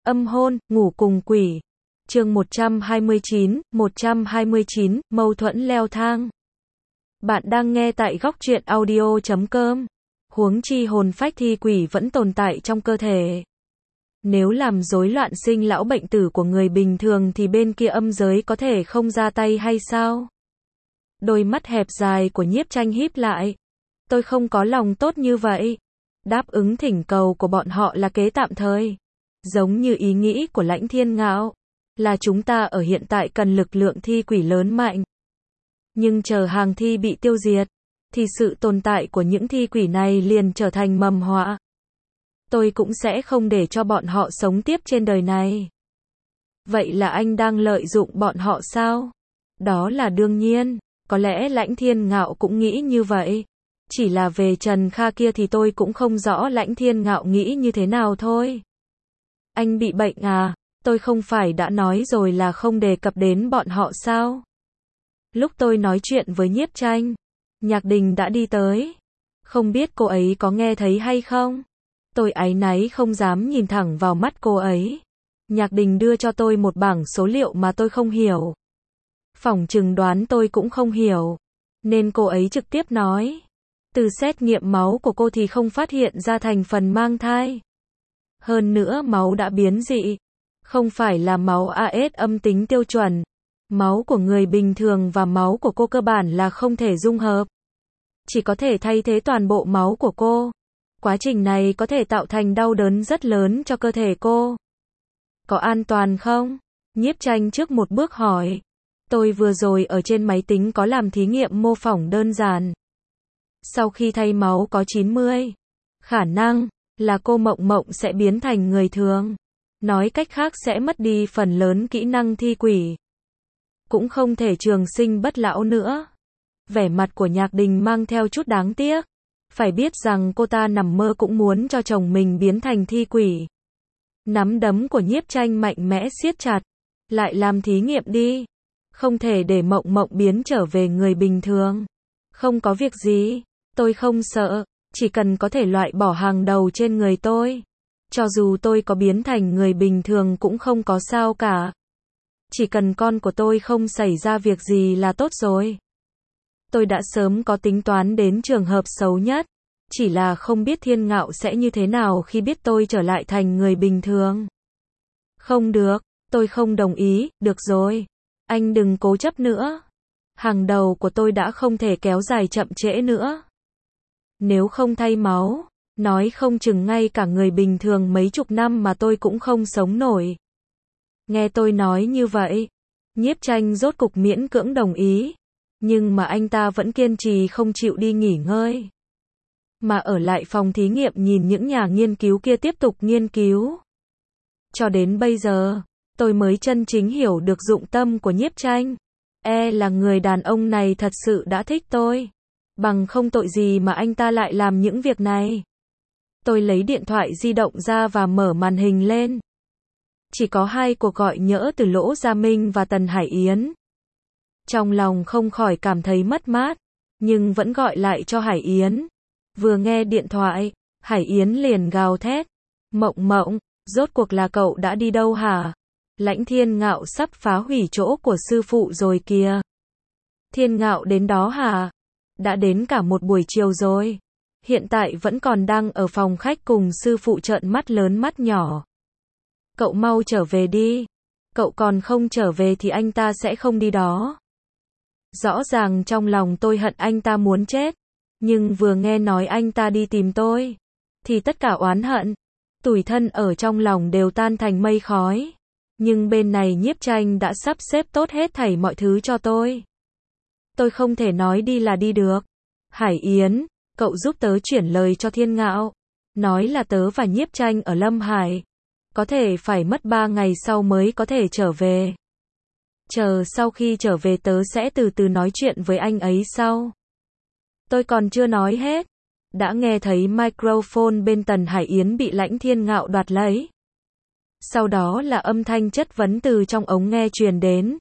Âm hôn, ngủ cùng quỷ. Chương 129, mâu thuẫn leo thang. Bạn đang nghe tại góc truyện audio.com. Huống chi hồn phách thi quỷ vẫn tồn tại trong cơ thể. Nếu làm rối loạn sinh lão bệnh tử của người bình thường thì bên kia âm giới có thể không ra tay hay sao? Đôi mắt hẹp dài của Nhiếp Tranh híp lại. Tôi không có lòng tốt như vậy. Đáp ứng thỉnh cầu của bọn họ là kế tạm thời. Giống như ý nghĩ của Lãnh Thiên Ngạo, là chúng ta ở hiện tại cần lực lượng thi quỷ lớn mạnh. Nhưng chờ hàng thi bị tiêu diệt, thì sự tồn tại của những thi quỷ này liền trở thành mầm họa. Tôi cũng sẽ không để cho bọn họ sống tiếp trên đời này. Vậy là anh đang lợi dụng bọn họ sao? Đó là đương nhiên, có lẽ Lãnh Thiên Ngạo cũng nghĩ như vậy. Chỉ là về Trần Kha kia thì tôi cũng không rõ Lãnh Thiên Ngạo nghĩ như thế nào thôi. Anh bị bệnh à? Tôi không phải đã nói rồi là không đề cập đến bọn họ sao? Lúc tôi nói chuyện với Nhiếp Tranh, Nhạc Đình đã đi tới. Không biết cô ấy có nghe thấy hay không? Tôi áy náy không dám nhìn thẳng vào mắt cô ấy. Nhạc Đình đưa cho tôi một bảng số liệu mà tôi không hiểu. Phỏng chừng đoán tôi cũng không hiểu. Nên cô ấy trực tiếp nói. Từ xét nghiệm máu của cô thì không phát hiện ra thành phần mang thai. Hơn nữa máu đã biến dị. Không phải là máu AS âm tính tiêu chuẩn. Máu của người bình thường và máu của cô cơ bản là không thể dung hợp. Chỉ có thể thay thế toàn bộ máu của cô. Quá trình này có thể tạo thành đau đớn rất lớn cho cơ thể cô. Có an toàn không? Nhiếp Tranh trước một bước hỏi. Tôi vừa rồi ở trên máy tính có làm thí nghiệm mô phỏng đơn giản. Sau khi thay máu có 90 khả năng là cô Mộng Mộng sẽ biến thành người thường. Nói cách khác sẽ mất đi phần lớn kỹ năng thi quỷ. Cũng không thể trường sinh bất lão nữa. Vẻ mặt của Nhạc Đình mang theo chút đáng tiếc. Phải biết rằng cô ta nằm mơ cũng muốn cho chồng mình biến thành thi quỷ. Nắm đấm của Nhiếp Tranh mạnh mẽ siết chặt. Lại làm thí nghiệm đi. Không thể để Mộng Mộng biến trở về người bình thường. Không có việc gì. Tôi không sợ. Chỉ cần có thể loại bỏ hàng đầu trên người tôi. Cho dù tôi có biến thành người bình thường cũng không có sao cả. Chỉ cần con của tôi không xảy ra việc gì là tốt rồi. Tôi đã sớm có tính toán đến trường hợp xấu nhất. Chỉ là không biết Thiên Ngạo sẽ như thế nào khi biết tôi trở lại thành người bình thường. Không được, tôi không đồng ý, được rồi. Anh đừng cố chấp nữa. Hàng đầu của tôi đã không thể kéo dài chậm trễ nữa. Nếu không thay máu, nói không chừng ngay cả người bình thường mấy chục năm mà tôi cũng không sống nổi. Nghe tôi nói như vậy, Nhiếp Tranh rốt cục miễn cưỡng đồng ý. Nhưng mà anh ta vẫn kiên trì không chịu đi nghỉ ngơi. Mà ở lại phòng thí nghiệm nhìn những nhà nghiên cứu kia tiếp tục nghiên cứu. Cho đến bây giờ, tôi mới chân chính hiểu được dụng tâm của Nhiếp Tranh. Là người đàn ông này thật sự đã thích tôi. Bằng không tội gì mà anh ta lại làm những việc này. Tôi lấy điện thoại di động ra và mở màn hình lên. Chỉ có 2 cuộc gọi nhỡ từ Lỗ Gia Minh và Tần Hải Yến. Trong lòng không khỏi cảm thấy mất mát, nhưng vẫn gọi lại cho Hải Yến. Vừa nghe điện thoại, Hải Yến liền gào thét. Mộng Mộng, rốt cuộc là cậu đã đi đâu hả? Lãnh Thiên Ngạo sắp phá hủy chỗ của sư phụ rồi kìa. Thiên Ngạo đến đó hả? Đã đến cả một buổi chiều rồi. Hiện tại vẫn còn đang ở phòng khách cùng sư phụ trợn mắt lớn mắt nhỏ. Cậu mau trở về đi. Cậu còn không trở về thì anh ta sẽ không đi đó. Rõ ràng trong lòng tôi hận anh ta muốn chết. Nhưng vừa nghe nói anh ta đi tìm tôi, thì tất cả oán hận, tủi thân ở trong lòng đều tan thành mây khói. Nhưng bên này Nhiếp Tranh đã sắp xếp tốt hết thảy mọi thứ cho tôi. Tôi không thể nói đi là đi được. Hải Yến, cậu giúp tớ chuyển lời cho Thiên Ngạo. Nói là tớ và Nhiếp Tranh ở Lâm Hải. Có thể phải mất 3 ngày sau mới có thể trở về. Chờ sau khi trở về tớ sẽ từ từ nói chuyện với anh ấy sau. Tôi còn chưa nói hết. Đã nghe thấy microphone bên Tần Hải Yến bị Lãnh Thiên Ngạo đoạt lấy. Sau đó là âm thanh chất vấn từ trong ống nghe truyền đến.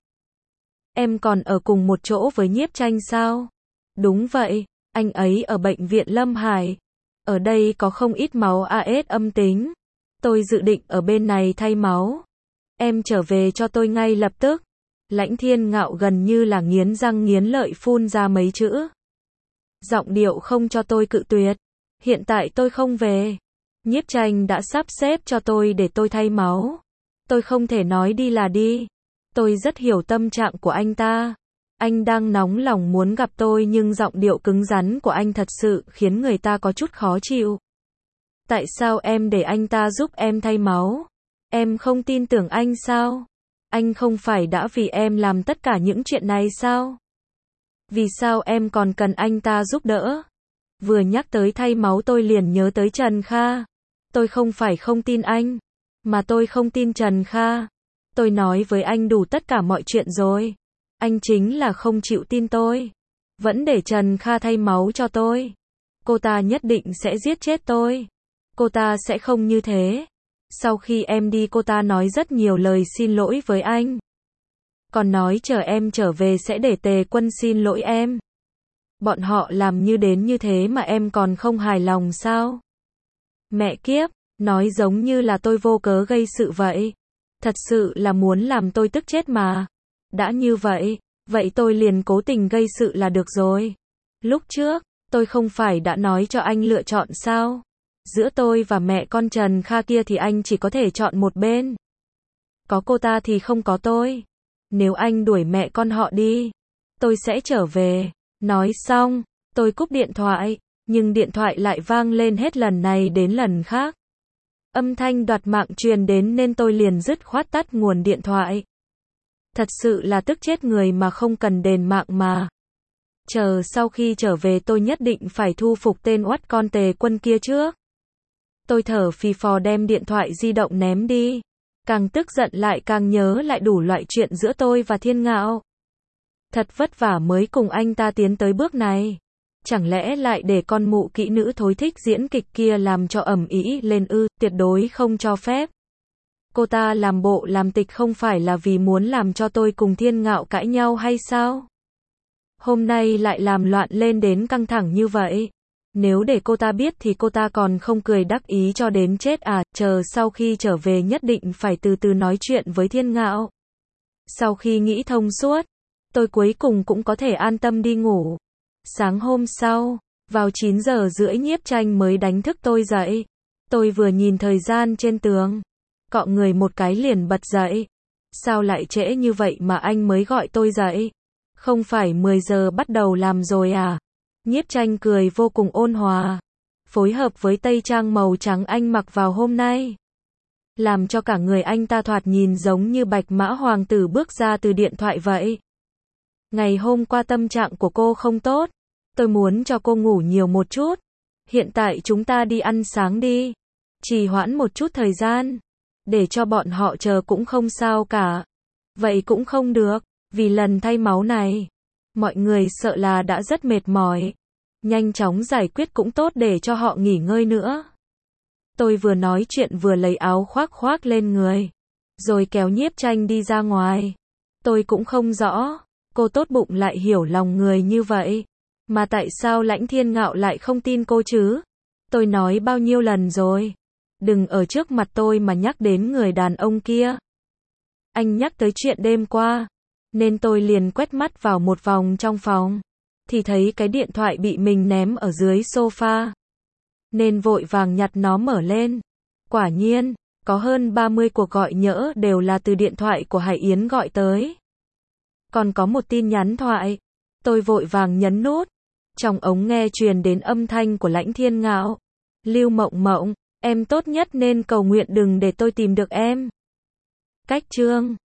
Em còn ở cùng một chỗ với Nhiếp Tranh sao? Đúng vậy, anh ấy ở bệnh viện Lâm Hải. Ở đây có không ít máu AS âm tính. Tôi dự định ở bên này thay máu. Em trở về cho tôi ngay lập tức. Lãnh Thiên Ngạo gần như là nghiến răng nghiến lợi phun ra mấy chữ. Giọng điệu không cho tôi cự tuyệt. Hiện tại tôi không về. Nhiếp Tranh đã sắp xếp cho tôi để tôi thay máu. Tôi không thể nói đi là đi. Tôi rất hiểu tâm trạng của anh ta. Anh đang nóng lòng muốn gặp tôi nhưng giọng điệu cứng rắn của anh thật sự khiến người ta có chút khó chịu. Tại sao em để anh ta giúp em thay máu? Em không tin tưởng anh sao? Anh không phải đã vì em làm tất cả những chuyện này sao? Vì sao em còn cần anh ta giúp đỡ? Vừa nhắc tới thay máu tôi liền nhớ tới Trần Kha. Tôi không phải không tin anh, mà tôi không tin Trần Kha. Tôi nói với anh đủ tất cả mọi chuyện rồi. Anh chính là không chịu tin tôi. Vẫn để Trần Kha thay máu cho tôi. Cô ta nhất định sẽ giết chết tôi. Cô ta sẽ không như thế. Sau khi em đi cô ta nói rất nhiều lời xin lỗi với anh. Còn nói chờ em trở về sẽ để Tề Quân xin lỗi em. Bọn họ làm như đến như thế mà em còn không hài lòng sao? Mẹ kiếp, nói giống như là tôi vô cớ gây sự vậy. Thật sự là muốn làm tôi tức chết mà. Đã như vậy, vậy tôi liền cố tình gây sự là được rồi. Lúc trước, tôi không phải đã nói cho anh lựa chọn sao? Giữa tôi và mẹ con Trần Kha kia thì anh chỉ có thể chọn một bên. Có cô ta thì không có tôi. Nếu anh đuổi mẹ con họ đi, tôi sẽ trở về. Nói xong, tôi cúp điện thoại, nhưng điện thoại lại vang lên hết lần này đến lần khác. Âm thanh đoạt mạng truyền đến nên tôi liền dứt khoát tắt nguồn điện thoại. Thật sự là tức chết người mà không cần đền mạng mà. Chờ sau khi trở về tôi nhất định phải thu phục tên oắt con Tề Quân kia trước. Tôi thở phì phò đem điện thoại di động ném đi. Càng tức giận lại càng nhớ lại đủ loại chuyện giữa tôi và Thiên Ngạo. Thật vất vả mới cùng anh ta tiến tới bước này. Chẳng lẽ lại để con mụ kỹ nữ thối thích diễn kịch kia làm cho ầm ĩ lên ư? Tuyệt đối không cho phép. Cô ta làm bộ làm tịch không phải là vì muốn làm cho tôi cùng Thiên Ngạo cãi nhau hay sao? Hôm nay lại làm loạn lên đến căng thẳng như vậy. Nếu để cô ta biết thì cô ta còn không cười đắc ý cho đến chết à? Chờ sau khi trở về nhất định phải từ từ nói chuyện với Thiên Ngạo. Sau khi nghĩ thông suốt, tôi cuối cùng cũng có thể an tâm đi ngủ. Sáng hôm sau, vào 9 giờ rưỡi Nhiếp Tranh mới đánh thức tôi dậy. Tôi vừa nhìn thời gian trên tường, cọ người một cái liền bật dậy. Sao lại trễ như vậy mà anh mới gọi tôi dậy? Không phải 10 giờ bắt đầu làm rồi à? Nhiếp Tranh cười vô cùng ôn hòa, phối hợp với tây trang màu trắng anh mặc vào hôm nay, làm cho cả người anh ta thoạt nhìn giống như bạch mã hoàng tử bước ra từ điện thoại vậy. Ngày hôm qua tâm trạng của cô không tốt, tôi muốn cho cô ngủ nhiều một chút. Hiện tại chúng ta đi ăn sáng đi. Trì hoãn một chút thời gian, để cho bọn họ chờ cũng không sao cả. Vậy cũng không được, vì lần thay máu này, mọi người sợ là đã rất mệt mỏi. Nhanh chóng giải quyết cũng tốt để cho họ nghỉ ngơi nữa. Tôi vừa nói chuyện vừa lấy áo khoác lên người, rồi kéo Nhiếp Tranh đi ra ngoài. Tôi cũng không rõ, cô tốt bụng lại hiểu lòng người như vậy. Mà tại sao Lãnh Thiên Ngạo lại không tin cô chứ? Tôi nói bao nhiêu lần rồi. Đừng ở trước mặt tôi mà nhắc đến người đàn ông kia. Anh nhắc tới chuyện đêm qua, nên tôi liền quét mắt vào một vòng trong phòng. Thì thấy cái điện thoại bị mình ném ở dưới sofa. Nên vội vàng nhặt nó mở lên. Quả nhiên, có hơn 30 cuộc gọi nhỡ đều là từ điện thoại của Hải Yến gọi tới. Còn có một tin nhắn thoại. Tôi vội vàng nhấn nút. Trong ống nghe truyền đến âm thanh của Lãnh Thiên Ngạo. Lưu Mộng Mộng, em tốt nhất nên cầu nguyện đừng để tôi tìm được em. Cách chương